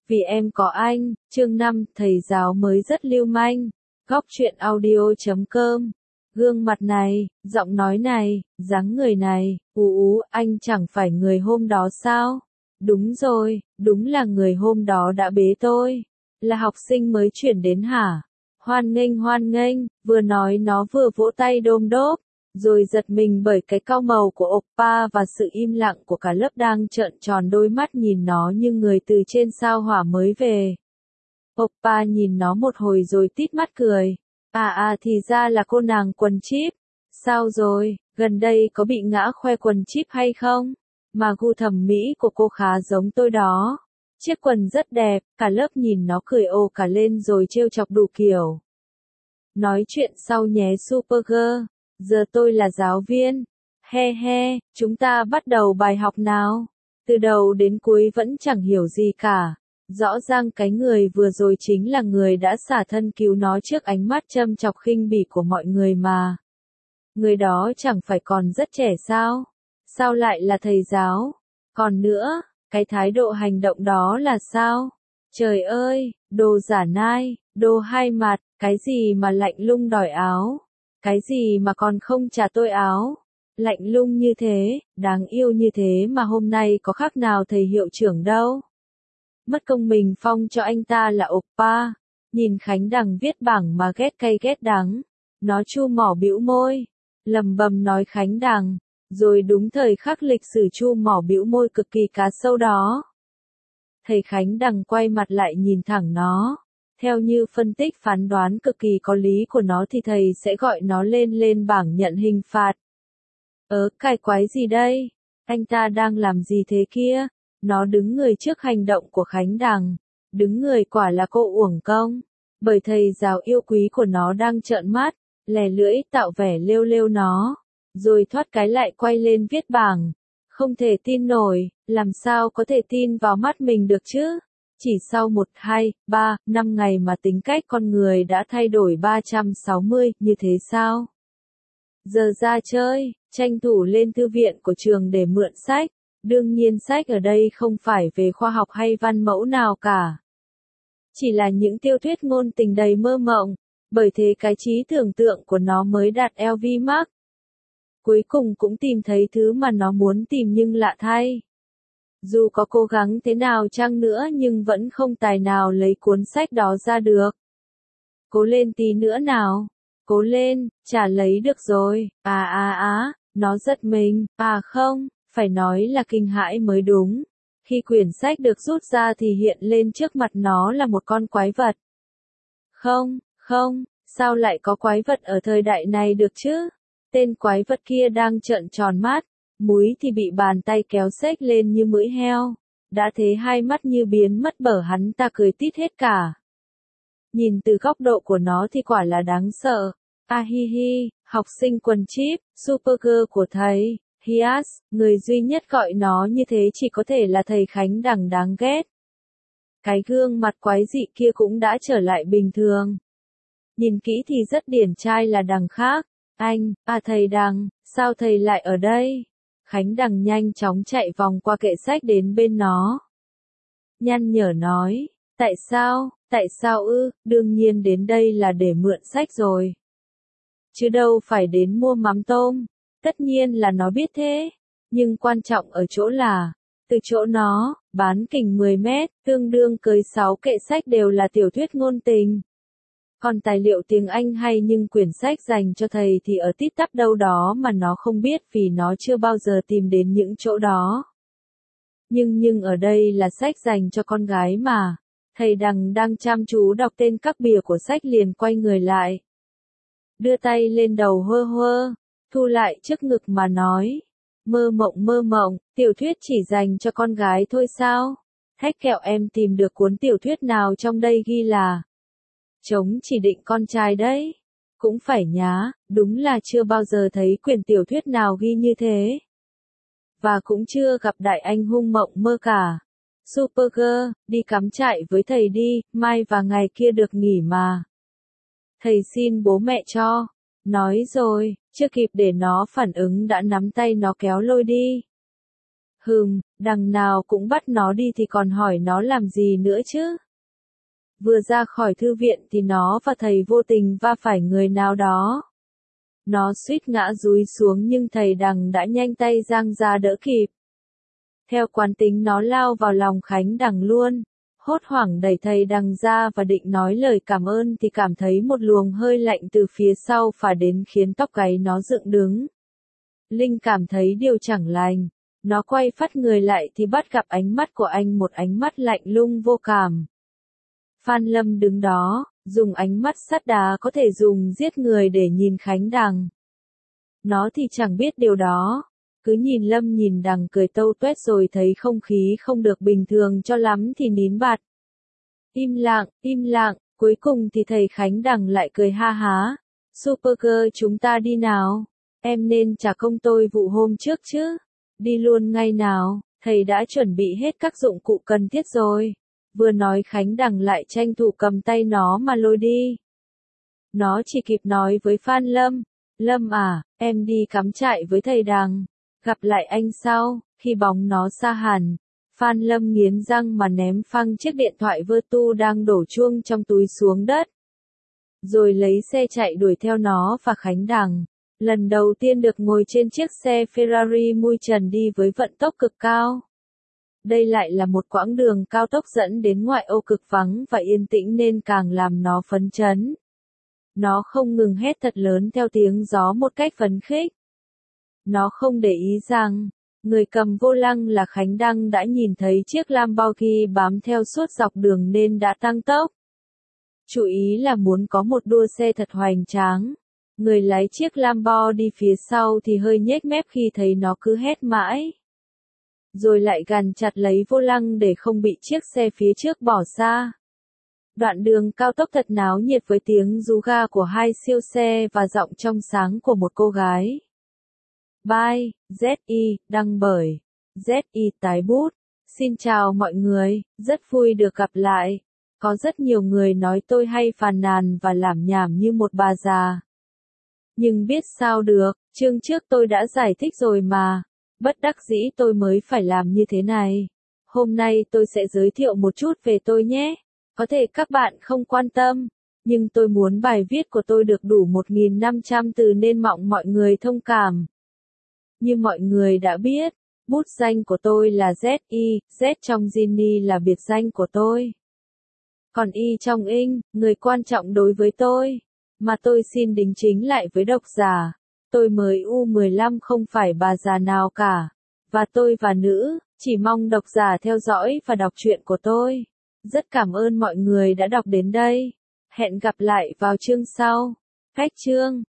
Vì em có anh, chương 5, thầy giáo mới rất lưu manh. Góc truyện audio.com. Gương mặt này, giọng nói này, dáng người này, anh chẳng phải người hôm đó sao? Đúng rồi, đúng là người hôm đó đã bế tôi. Là học sinh mới chuyển đến hả? Hoan nghênh, vừa nói nó vừa vỗ tay đôm đốp, rồi giật mình bởi cái cau màu của oppa và sự im lặng của cả lớp đang trợn tròn đôi mắt nhìn nó như người từ trên sao hỏa mới về. Oppa nhìn nó một hồi rồi tít mắt cười. Thì ra là cô nàng quần chíp. Sao rồi, gần đây có bị ngã khoe quần chíp hay không? Mà gu thẩm mỹ của cô khá giống tôi đó. Chiếc quần rất đẹp, cả lớp nhìn nó cười ồ cả lên rồi trêu chọc đủ kiểu. Nói chuyện sau nhé Supergirl. Giờ tôi là giáo viên. He, chúng ta bắt đầu bài học nào. Từ đầu đến cuối vẫn chẳng hiểu gì cả. Rõ ràng cái người vừa rồi chính là người đã xả thân cứu nó trước ánh mắt châm chọc khinh bỉ của mọi người mà. Người đó chẳng phải còn rất trẻ sao? Sao lại là thầy giáo? Còn nữa, cái thái độ hành động đó là sao? Trời ơi, đồ giả nai, đồ hai mặt, cái gì mà lạnh lùng đòi áo? Cái gì mà còn không trả tôi áo? Lạnh lùng như thế, đáng yêu như thế mà hôm nay có khác nào thầy hiệu trưởng đâu. Mất công mình phong cho anh ta là oppa. Nhìn Khánh Đằng viết bảng mà ghét cay ghét đắng. Nó chu mỏ bĩu môi. Lầm bầm nói Khánh Đằng. Rồi đúng thời khắc lịch sử chu mỏ bĩu môi cực kỳ cá sâu đó. Thầy Khánh Đằng quay mặt lại nhìn thẳng nó. Theo như phân tích phán đoán cực kỳ có lý của nó thì thầy sẽ gọi nó lên bảng nhận hình phạt. Cái quái gì đây? Anh ta đang làm gì thế kia? Nó đứng người trước hành động của Khánh Đằng. Đứng người quả là cô uổng công. Bởi thầy giáo yêu quý của nó đang trợn mắt, lè lưỡi tạo vẻ lêu nó. Rồi thoát cái lại quay lên viết bảng. Không thể tin nổi, làm sao có thể tin vào mắt mình được chứ? Chỉ sau 1, 2, 3, 5 ngày mà tính cách con người đã thay đổi 360, như thế sao? Giờ ra chơi, tranh thủ lên thư viện của trường để mượn sách. Đương nhiên sách ở đây không phải về khoa học hay văn mẫu nào cả. Chỉ là những tiểu thuyết ngôn tình đầy mơ mộng, bởi thế cái trí tưởng tượng của nó mới đạt LV Max. Cuối cùng cũng tìm thấy thứ mà nó muốn tìm nhưng lạ thay. Dù có cố gắng thế nào chăng nữa nhưng vẫn không tài nào lấy cuốn sách đó ra được. Cố lên tí nữa nào. Cố lên, chả lấy được rồi. Nó giật mình. Không, phải nói là kinh hãi mới đúng. Khi quyển sách được rút ra thì hiện lên trước mặt nó là một con quái vật. Không, sao lại có quái vật ở thời đại này được chứ? Tên quái vật kia đang trợn tròn mắt, múi thì bị bàn tay kéo xếch lên như mũi heo. Đã thế hai mắt như biến mất bở hắn ta cười tít hết cả. Nhìn từ góc độ của nó thì quả là đáng sợ. Học sinh quần chíp, Supergirl của thầy. Hias, người duy nhất gọi nó như thế chỉ có thể là thầy Khánh Đằng đáng ghét. Cái gương mặt quái dị kia cũng đã trở lại bình thường. Nhìn kỹ thì rất điển trai là Đằng khác. Thầy Đằng, sao thầy lại ở đây? Khánh Đằng nhanh chóng chạy vòng qua kệ sách đến bên nó. Nhăn nhở nói, tại sao đương nhiên đến đây là để mượn sách rồi. Chứ đâu phải đến mua mắm tôm. Tất nhiên là nó biết thế, nhưng quan trọng ở chỗ là, từ chỗ nó, bán kính 10 mét, tương đương cới 6 kệ sách đều là tiểu thuyết ngôn tình. Còn tài liệu tiếng Anh hay nhưng quyển sách dành cho thầy thì ở tít tắp đâu đó mà nó không biết vì nó chưa bao giờ tìm đến những chỗ đó. Nhưng ở đây là sách dành cho con gái mà. Thầy Đằng đang chăm chú đọc tên các bìa của sách liền quay người lại. Đưa tay lên đầu hơ. Thu lại trước ngực mà nói. Mơ mộng, tiểu thuyết chỉ dành cho con gái thôi sao? Hách kẹo em tìm được cuốn tiểu thuyết nào trong đây ghi là chống chỉ định con trai đấy. Cũng phải nhá, đúng là chưa bao giờ thấy quyển tiểu thuyết nào ghi như thế. Và cũng chưa gặp đại anh hùng mộng mơ cả. Supergirl, đi cắm trại với thầy đi, mai và ngày kia được nghỉ mà. Thầy xin bố mẹ cho. Nói rồi, chưa kịp để nó phản ứng đã nắm tay nó kéo lôi đi. Đằng nào cũng bắt nó đi thì còn hỏi nó làm gì nữa chứ. Vừa ra khỏi thư viện thì nó và thầy vô tình va phải người nào đó. Nó suýt ngã dúi xuống nhưng thầy Đằng đã nhanh tay giang ra đỡ kịp. Theo quán tính nó lao vào lòng Khánh Đằng luôn, hốt hoảng đẩy thầy Đằng ra và định nói lời cảm ơn thì cảm thấy một luồng hơi lạnh từ phía sau phả đến khiến tóc gáy nó dựng đứng. Linh cảm thấy điều chẳng lành, nó quay phắt người lại thì bắt gặp ánh mắt của anh, một ánh mắt lạnh lùng vô cảm. Phan Lâm đứng đó, dùng ánh mắt sắt đá có thể dùng giết người để nhìn Khánh Đằng. Nó thì chẳng biết điều đó, cứ nhìn Lâm nhìn Đằng cười tâu tuét rồi thấy không khí không được bình thường cho lắm thì nín bặt. Im lặng, cuối cùng thì thầy Khánh Đằng lại cười ha há. Supergirl, chúng ta đi nào, em nên trả công tôi vụ hôm trước chứ. Đi luôn ngay nào, thầy đã chuẩn bị hết các dụng cụ cần thiết rồi. Vừa nói Khánh Đằng lại tranh thủ cầm tay nó mà lôi đi. Nó chỉ kịp nói với Phan Lâm, Lâm à, em đi cắm trại với thầy Đằng, gặp lại anh sau. Khi bóng nó xa hẳn, Phan Lâm nghiến răng mà ném phăng chiếc điện thoại Vertu đang đổ chuông trong túi xuống đất. Rồi lấy xe chạy đuổi theo nó và Khánh Đằng. Lần đầu tiên được ngồi trên chiếc xe Ferrari mui trần đi với vận tốc cực cao. Đây lại là một quãng đường cao tốc dẫn đến ngoại ô cực vắng và yên tĩnh nên càng làm nó phấn chấn. Nó không ngừng hét thật lớn theo tiếng gió một cách phấn khích. Nó không để ý rằng, người cầm vô lăng là Khánh Đăng đã nhìn thấy chiếc Lamborghini bám theo suốt dọc đường nên đã tăng tốc. Chú ý là muốn có một đua xe thật hoành tráng. Người lái chiếc Lambo đi phía sau thì hơi nhếch mép khi thấy nó cứ hét mãi. Rồi lại gằn chặt lấy vô lăng để không bị chiếc xe phía trước bỏ xa. Đoạn đường cao tốc thật náo nhiệt với tiếng rú ga của hai siêu xe và giọng trong sáng của một cô gái. By Z.I. đăng bởi Z.I. tái bút. Xin chào mọi người, rất vui được gặp lại. Có rất nhiều người nói tôi hay phàn nàn và lảm nhảm như một bà già. Nhưng biết sao được, chương trước tôi đã giải thích rồi mà. Bất đắc dĩ tôi mới phải làm như thế này. Hôm nay tôi sẽ giới thiệu một chút về tôi nhé. Có thể các bạn không quan tâm, nhưng tôi muốn bài viết của tôi được đủ 1.500 từ nên mong mọi người thông cảm. Như mọi người đã biết, bút danh của tôi là Z.I, Z trong Ginny là biệt danh của tôi. Còn Y trong Ing, người quan trọng đối với tôi. Mà tôi xin đính chính lại với độc giả. Tôi mới U15 không phải bà già nào cả. Và tôi và nữ, chỉ mong độc giả theo dõi và đọc truyện của tôi. Rất cảm ơn mọi người đã đọc đến đây. Hẹn gặp lại vào chương sau. Cách chương